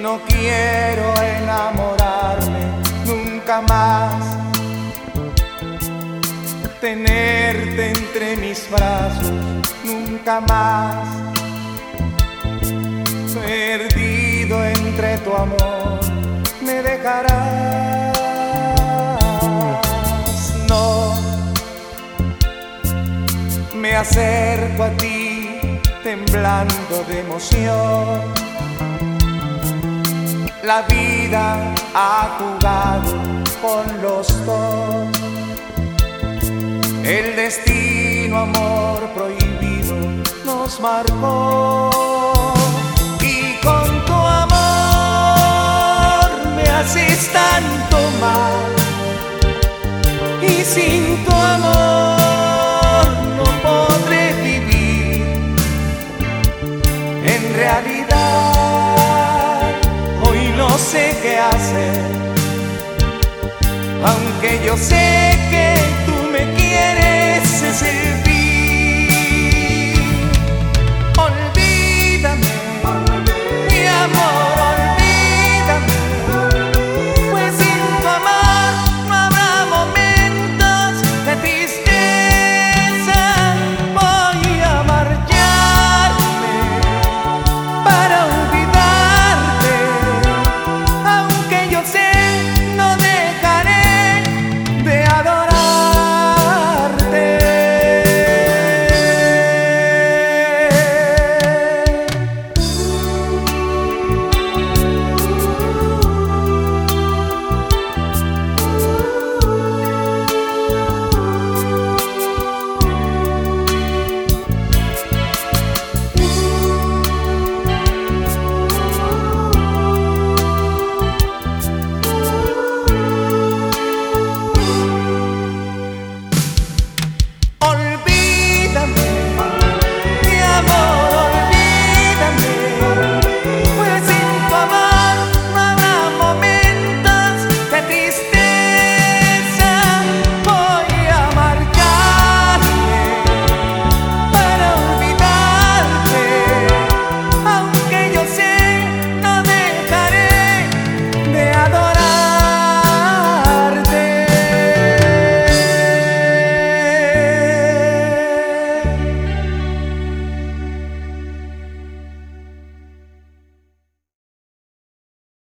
no quiero enamorarme nunca más, tenerte entre mis brazos nunca más, perdido entre tu amor me dejarás. No, me acerco a ti temblando de emoción. La vida ha jugado con los dos. El destino, amor prohibido, nos marcó. Y con tu amor me haces tanto mal, y sin tu amor no podré vivir. En realidad hoy no sé qué hacer, aunque yo sé que